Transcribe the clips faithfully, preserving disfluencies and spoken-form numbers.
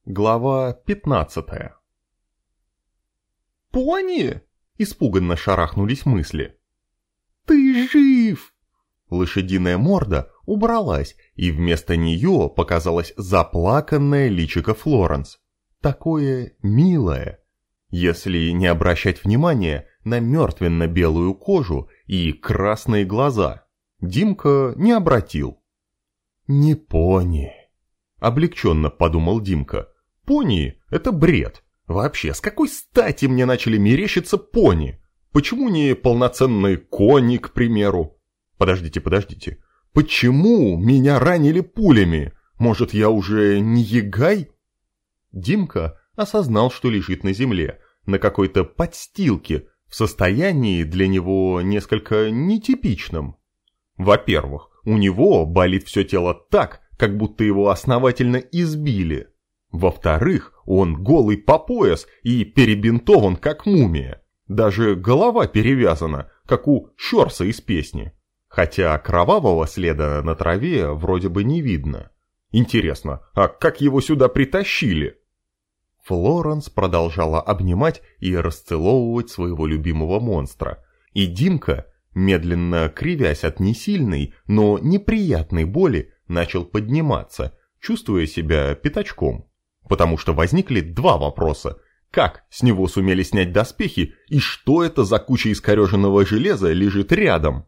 Глава пятнадцатая. «Пони!» – испуганно шарахнулись мысли. «Ты жив!» Лошадиная морда убралась, и вместо нее показалось заплаканное личико Флоренс. Такое милое, если не обращать внимания на мертвенно-белую кожу и красные глаза. Димка не обратил. «Не пони», – облегченно подумал Димка. «Пони – это бред. Вообще, с какой стати мне начали мерещиться пони? Почему не полноценные кони, к примеру? Подождите, подождите. Почему меня ранили пулями? Может, я уже не ягай?» Димка осознал, что лежит на земле, на какой-то подстилке, в состоянии для него несколько нетипичном. Во-первых, у него болит все тело так, как будто его основательно избили. Во-вторых, он голый по пояс и перебинтован, как мумия. Даже голова перевязана, как у Щорса из песни. Хотя кровавого следа на траве вроде бы не видно. Интересно, а как его сюда притащили? Флоренс продолжала обнимать и расцеловывать своего любимого монстра. И Димка, медленно кривясь от несильной, но неприятной боли, начал подниматься, чувствуя себя пятачком. Потому что возникли два вопроса. Как с него сумели снять доспехи и что это за куча искореженного железа лежит рядом?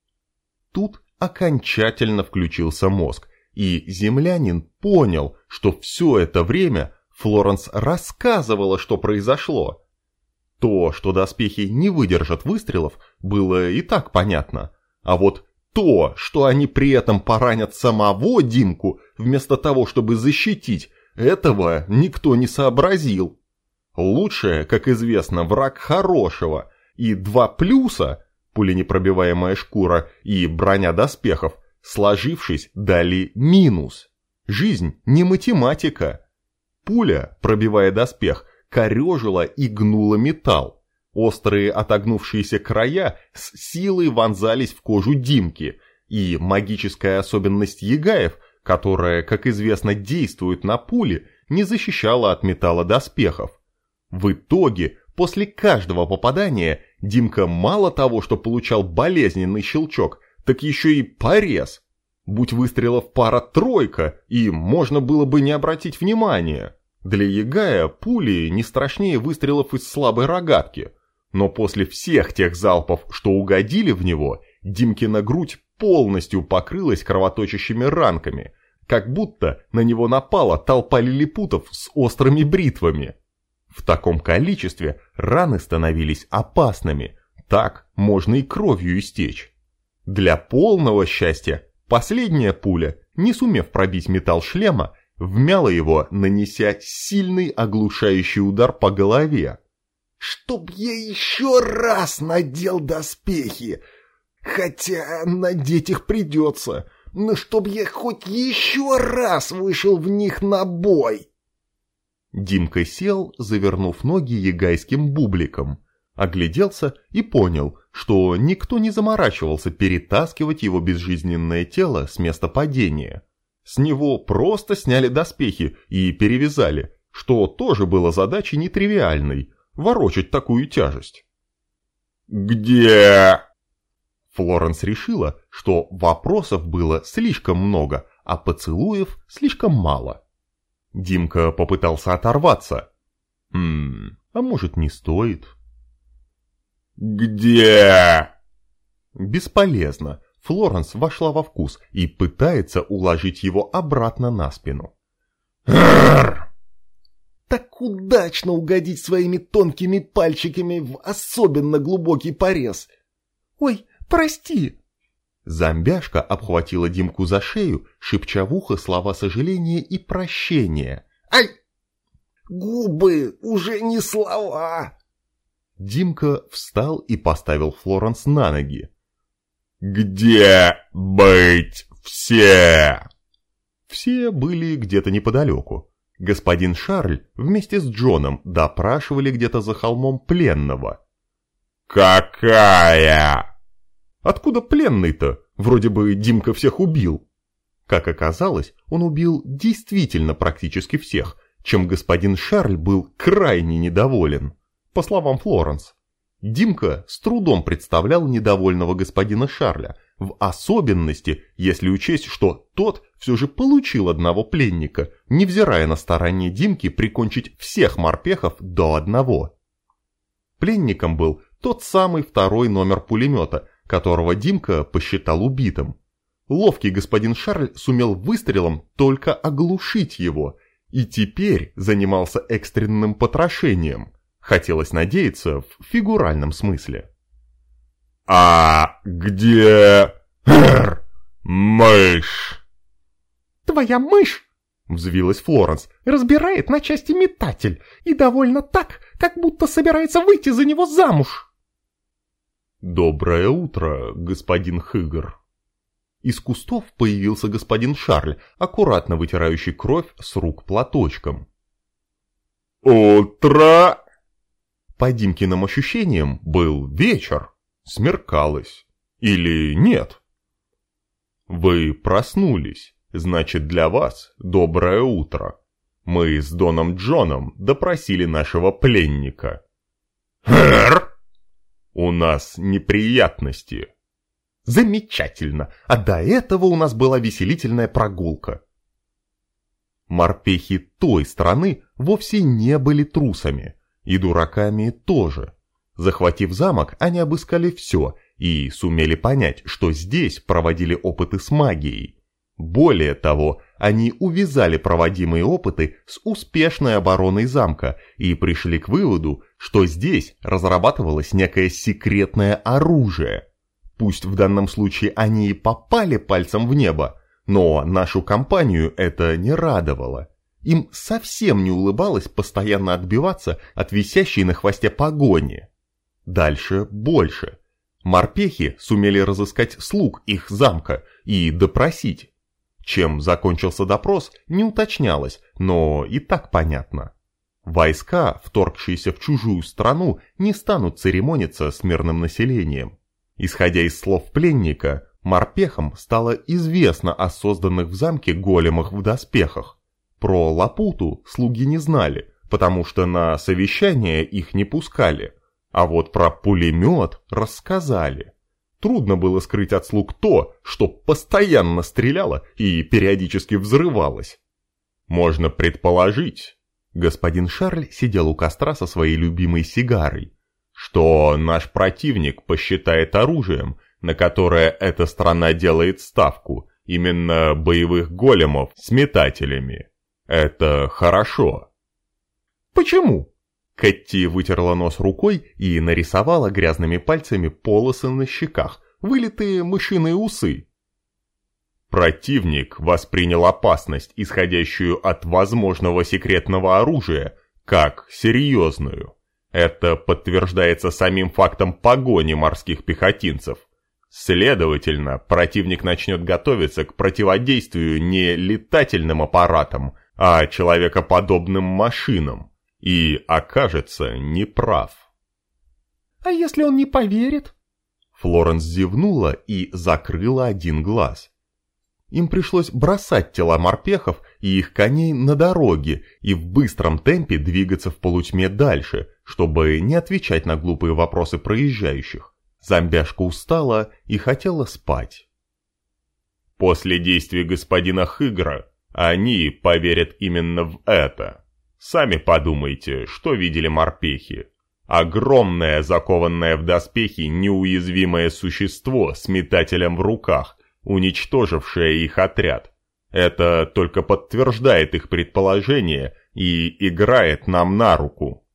Тут окончательно включился мозг, и землянин понял, что все это время Флоренс рассказывала, что произошло. То, что доспехи не выдержат выстрелов, было и так понятно. А вот то, что они при этом поранят самого Димку, вместо того, чтобы защитить, этого никто не сообразил. Лучшее, как известно, враг хорошего, и два плюса, пуленепробиваемая шкура и броня доспехов, сложившись, дали минус. Жизнь не математика. Пуля, пробивая доспех, корежила и гнула металл. Острые отогнувшиеся края с силой вонзались в кожу Димки, и магическая особенность ягаев, которая, как известно, действует на пули, не защищала от металла доспехов. В итоге, после каждого попадания, Димка мало того, что получал болезненный щелчок, так еще и порез. Будь выстрелов пара-тройка, и можно было бы не обратить внимания. Для ягая пули не страшнее выстрелов из слабой рогатки. Но после всех тех залпов, что угодили в него, Димкина грудь полностью покрылась кровоточащими ранками, как будто на него напала толпа лилипутов с острыми бритвами. В таком количестве раны становились опасными, так можно и кровью истечь. Для полного счастья последняя пуля, не сумев пробить металл шлема, вмяла его, нанеся сильный оглушающий удар по голове. «Чтоб я еще раз надел доспехи! Хотя надеть их придется, но чтоб я хоть еще раз вышел в них на бой!» Димка сел, завернув ноги ягайским бубликом, огляделся и понял, что никто не заморачивался перетаскивать его безжизненное тело с места падения. С него просто сняли доспехи и перевязали, что тоже было задачей нетривиальной – ворочать такую тяжесть. «Где?» Флоренс решила, что вопросов было слишком много, а поцелуев слишком мало. Димка попытался оторваться. «Ммм, а может, не стоит?» «Где?» Бесполезно. Флоренс вошла во вкус и пытается уложить его обратно на спину. «Рррр!» Так удачно угодить своими тонкими пальчиками в особенно глубокий порез. «Ой, прости!» Зомбяшка обхватила Димку за шею, шепча в ухо слова сожаления и прощения. «Ай! Губы, уже не слова!» Димка встал и поставил Флоренс на ноги. «Где быть все?» Все были где-то неподалеку. Господин Шарль вместе с Джоном допрашивали где-то за холмом пленного. «Какая?» «Откуда пленный-то? Вроде бы Димка всех убил». Как оказалось, он убил действительно практически всех, чем господин Шарль был крайне недоволен. По словам Флоренс, Димка с трудом представлял недовольного господина Шарля, в особенности, если учесть, что тот все же получил одного пленника, невзирая на старание Димки прикончить всех морпехов до одного. Пленником был тот самый второй номер пулемета, которого Димка посчитал убитым. Ловкий господин Шарль сумел выстрелом только оглушить его, и теперь занимался экстренным потрошением. Хотелось надеяться, в фигуральном смысле. «А где... Хр, мышь?» «Твоя мышь!» — взвилась Флоренс. «Разбирает на части метатель, и довольно так, как будто собирается выйти за него замуж». «Доброе утро, господин Хыгр». Из кустов появился господин Шарль, аккуратно вытирающий кровь с рук платочком. «Утро!» По Димкиным ощущениям, был вечер, смеркалось. Или нет? Вы проснулись, значит, для вас доброе утро. Мы с Доном Джоном допросили нашего пленника. Хр! У нас неприятности. Замечательно, а до этого у нас была веселительная прогулка. Морпехи той страны вовсе не были трусами. И дураками тоже. Захватив замок, они обыскали все и сумели понять, что здесь проводили опыты с магией. Более того, они увязали проводимые опыты с успешной обороной замка и пришли к выводу, что здесь разрабатывалось некое секретное оружие. Пусть в данном случае они и попали пальцем в небо, но нашу компанию это не радовало. Им совсем не улыбалось постоянно отбиваться от висящей на хвосте погони. Дальше больше. Морпехи сумели разыскать слуг их замка и допросить. Чем закончился допрос, не уточнялось, но и так понятно. Войска, вторгшиеся в чужую страну, не станут церемониться с мирным населением. Исходя из слов пленника, морпехам стало известно о созданных в замке големах в доспехах. Про Лапуту слуги не знали, потому что на совещание их не пускали, а вот про пулемет рассказали. Трудно было скрыть от слуг то, что постоянно стреляло и периодически взрывалось. Можно предположить, господин Шарль сидел у костра со своей любимой сигарой, что наш противник посчитает оружием, на которое эта страна делает ставку, именно боевых големов с метателями. Это хорошо. «Почему?» Кэтти вытерла нос рукой и нарисовала грязными пальцами полосы на щеках, вылитые мышиные усы. Противник воспринял опасность, исходящую от возможного секретного оружия, как серьезную. Это подтверждается самим фактом погони морских пехотинцев. Следовательно, противник начнет готовиться к противодействию не летательным аппаратам, а человекоподобным машинам, и окажется неправ. «А если он не поверит?» Флоренс зевнула и закрыла один глаз. Им пришлось бросать тела морпехов и их коней на дороге и в быстром темпе двигаться в полутьме дальше, чтобы не отвечать на глупые вопросы проезжающих. Зомбяшка устала и хотела спать. После действий господина Хыгра они поверят именно в это. Сами подумайте, что видели морпехи. Огромное, закованное в доспехи, неуязвимое существо с метателем в руках, уничтожившее их отряд. Это только подтверждает их предположение и играет нам на руку.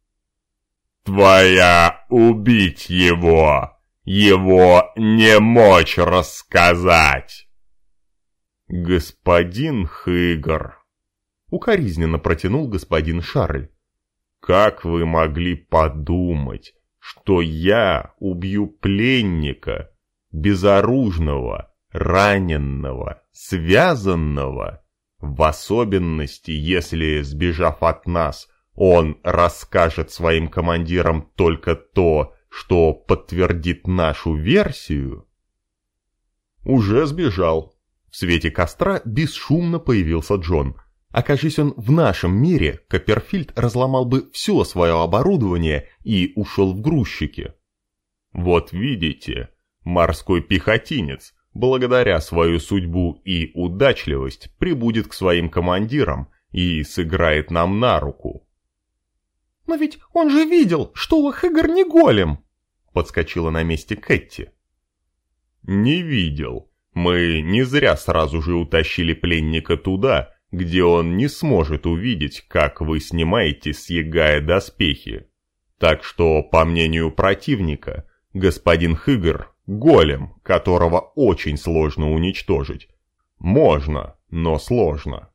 «Твоя убить его! Его не мочь рассказать!» «Господин Хыгр», — укоризненно протянул господин Шарль, — «как вы могли подумать, что я убью пленника, безоружного, раненного, связанного, в особенности, если, сбежав от нас, он расскажет своим командирам только то, что подтвердит нашу версию?» «Уже сбежал». В свете костра бесшумно появился Джон. Окажись он в нашем мире, Копперфильд разломал бы все свое оборудование и ушел в грузчики. Вот видите, морской пехотинец, благодаря свою судьбу и удачливость, прибудет к своим командирам и сыграет нам на руку. «Но ведь он же видел, что у Хыгр не голем!» — подскочила на месте Кэтти. «Не видел. Мы не зря сразу же утащили пленника туда, где он не сможет увидеть, как вы снимаете с Ягая доспехи. Так что, по мнению противника, господин Хыгр — голем, которого очень сложно уничтожить. Можно, но сложно».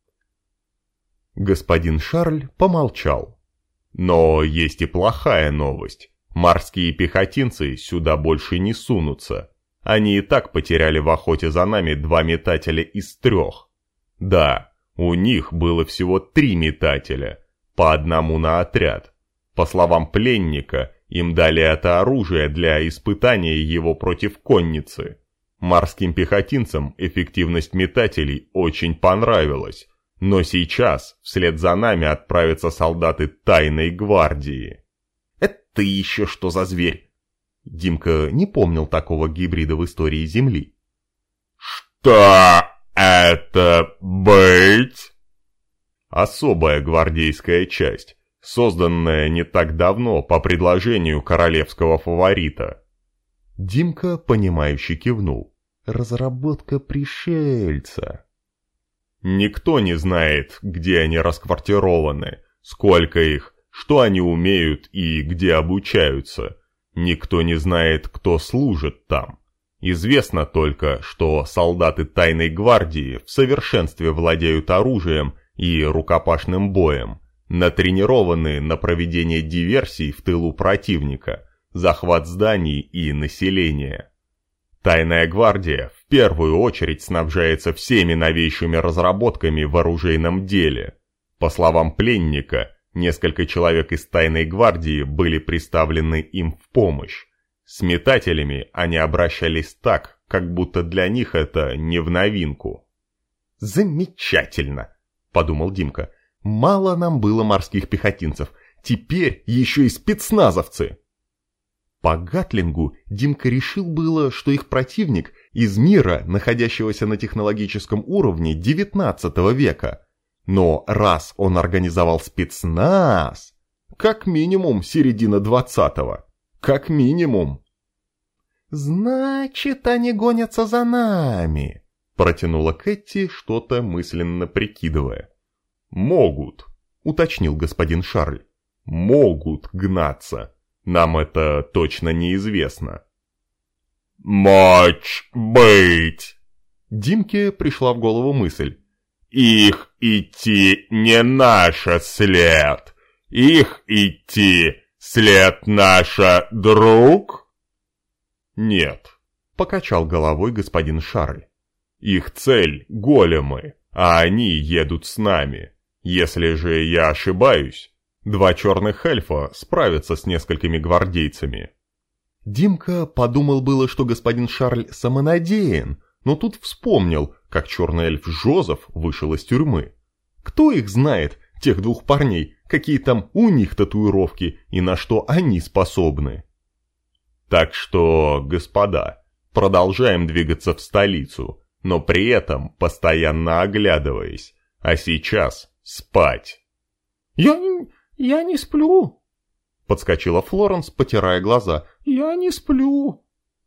Господин Шарль помолчал. «Но есть и плохая новость. Морские пехотинцы сюда больше не сунутся. Они и так потеряли в охоте за нами два метателя из трех. Да, у них было всего три метателя, по одному на отряд. По словам пленника, им дали это оружие для испытания его против конницы. Морским пехотинцам эффективность метателей очень понравилась, но сейчас вслед за нами отправятся солдаты тайной гвардии». «Это еще что за зверь?» Димка не помнил такого гибрида в истории Земли. «Что это быть?» «Особая гвардейская часть, созданная не так давно по предложению королевского фаворита». Димка, понимающе кивнул. «Разработка пришельца». «Никто не знает, где они расквартированы, сколько их, что они умеют и где обучаются. Никто не знает, кто служит там. Известно только, что солдаты тайной гвардии в совершенстве владеют оружием и рукопашным боем, натренированы на проведение диверсий в тылу противника, захват зданий и населения. Тайная гвардия в первую очередь снабжается всеми новейшими разработками в оружейном деле. По словам пленника, несколько человек из тайной гвардии были представлены им в помощь. С метателями они обращались так, как будто для них это не в новинку. «Замечательно!» — подумал Димка. «Мало нам было морских пехотинцев, теперь еще и спецназовцы!» По Гатлингу Димка решил было, что их противник из мира, находящегося на технологическом уровне девятнадцатого века. Но раз он организовал спецназ, как минимум середина двадцатого, как минимум. «Значит, они гонятся за нами», — протянула Кэтти, что-то мысленно прикидывая. «Могут», — уточнил господин Шарль, — «могут гнаться. Нам это точно неизвестно». «Мочь быть!» Димке пришла в голову мысль. «Их идти не наша след. Их идти след наша друг?» «Нет», — покачал головой господин Шарль. «Их цель — големы, а они едут с нами. Если же я ошибаюсь, два черных эльфа справятся с несколькими гвардейцами». Димка подумал было, что господин Шарль самонадеян, но тут вспомнил, как черный эльф Жозеф вышел из тюрьмы. Кто их знает, тех двух парней, какие там у них татуировки и на что они способны? Так что, господа, продолжаем двигаться в столицу, но при этом постоянно оглядываясь. А сейчас спать. «Я не, я не сплю», — подскочила Флоренс, потирая глаза. «Я не сплю».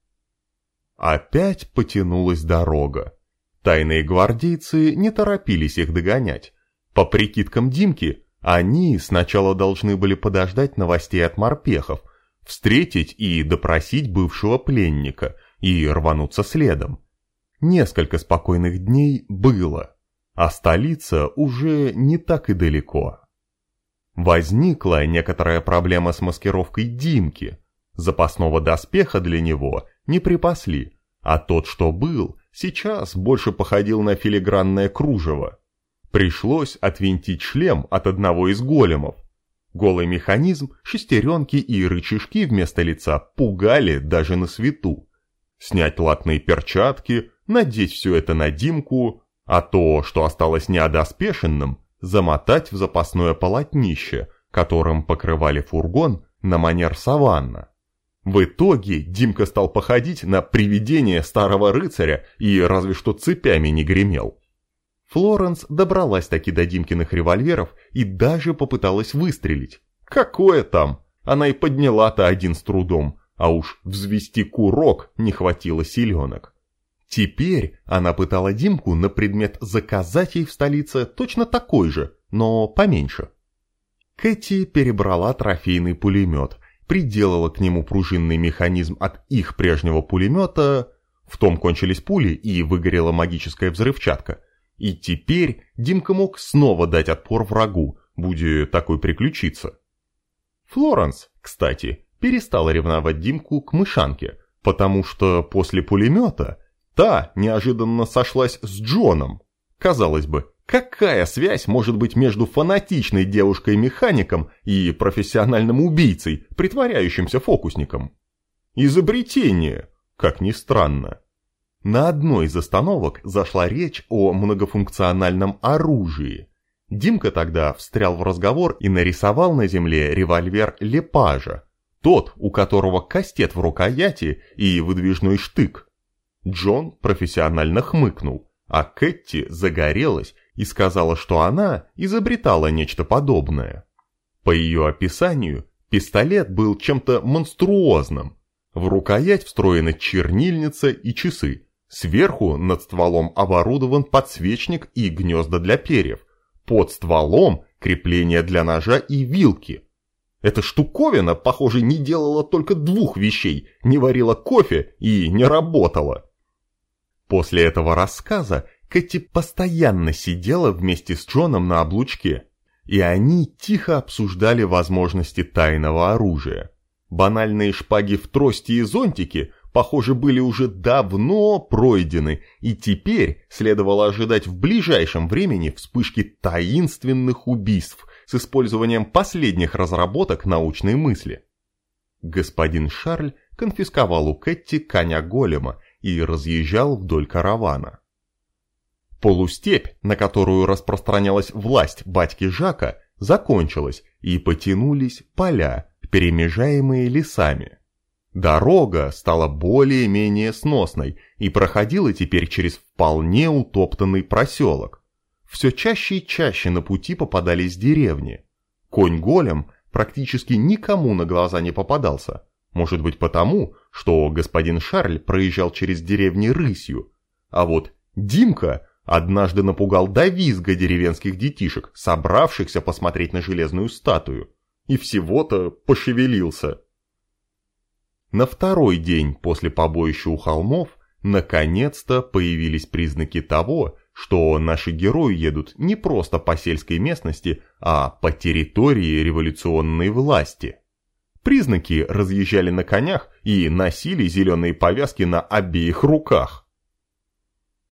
Опять потянулась дорога. Тайные гвардейцы не торопились их догонять. По прикидкам Димки, они сначала должны были подождать новостей от морпехов, встретить и допросить бывшего пленника и рвануться следом. Несколько спокойных дней было, а столица уже не так и далеко. Возникла некоторая проблема с маскировкой Димки. Запасного доспеха для него не припасли, а тот, что был, сейчас больше походил на филигранное кружево. Пришлось отвинтить шлем от одного из големов. Голый механизм, шестеренки и рычажки вместо лица пугали даже на свету. Снять латные перчатки, надеть все это на Димку, а то, что осталось неодоспешенным, замотать в запасное полотнище, которым покрывали фургон на манер саванна. В итоге Димка стал походить на привидение старого рыцаря и разве что цепями не гремел. Флоренс добралась таки до Димкиных револьверов и даже попыталась выстрелить. Какое там? Она и подняла-то один с трудом, а уж взвести курок не хватило силенок. Теперь она пытала Димку на предмет заказать ей в столице точно такой же, но поменьше. Кэти перебрала трофейный пулемет, приделала к нему пружинный механизм от их прежнего пулемета, в том кончились пули и выгорела магическая взрывчатка. И теперь Димка мог снова дать отпор врагу, будь такой приключиться. Флоренс, кстати, перестала ревновать Димку к мышанке, потому что после пулемета та неожиданно сошлась с Джоном. Казалось бы, какая связь может быть между фанатичной девушкой-механиком и профессиональным убийцей, притворяющимся фокусником? Изобретение, как ни странно. На одной из остановок зашла речь о многофункциональном оружии. Димка тогда встрял в разговор и нарисовал на земле револьвер Лепажа, тот, у которого кастет в рукояти и выдвижной штык. Джон профессионально хмыкнул, а Кэти загорелась и сказала, что она изобретала нечто подобное. По ее описанию, пистолет был чем-то монструозным. В рукоять встроена чернильница и часы. Сверху над стволом оборудован подсвечник и гнезда для перьев. Под стволом крепление для ножа и вилки. Эта штуковина, похоже, не делала только двух вещей: не варила кофе и не работала. После этого рассказа Кэти постоянно сидела вместе с Джоном на облучке, и они тихо обсуждали возможности тайного оружия. Банальные шпаги в трости и зонтики, похоже, были уже давно пройдены, и теперь следовало ожидать в ближайшем времени вспышки таинственных убийств с использованием последних разработок научной мысли. Господин Шарль конфисковал у Кэти коня-голема и разъезжал вдоль каравана. Полустепь, на которую распространялась власть батьки Жака, закончилась, и потянулись поля, перемежаемые лесами. Дорога стала более-менее сносной и проходила теперь через вполне утоптанный проселок. Все чаще и чаще на пути попадались деревни. Конь-голем практически никому на глаза не попадался. Может быть потому, что господин Шарль проезжал через деревни рысью, а вот Димка однажды напугал до визга деревенских детишек, собравшихся посмотреть на железную статую, и всего-то пошевелился. На второй день после побоища у холмов наконец-то появились признаки того, что наши герои едут не просто по сельской местности, а по территории революционной власти. Признаки разъезжали на конях и носили зеленые повязки на обеих руках.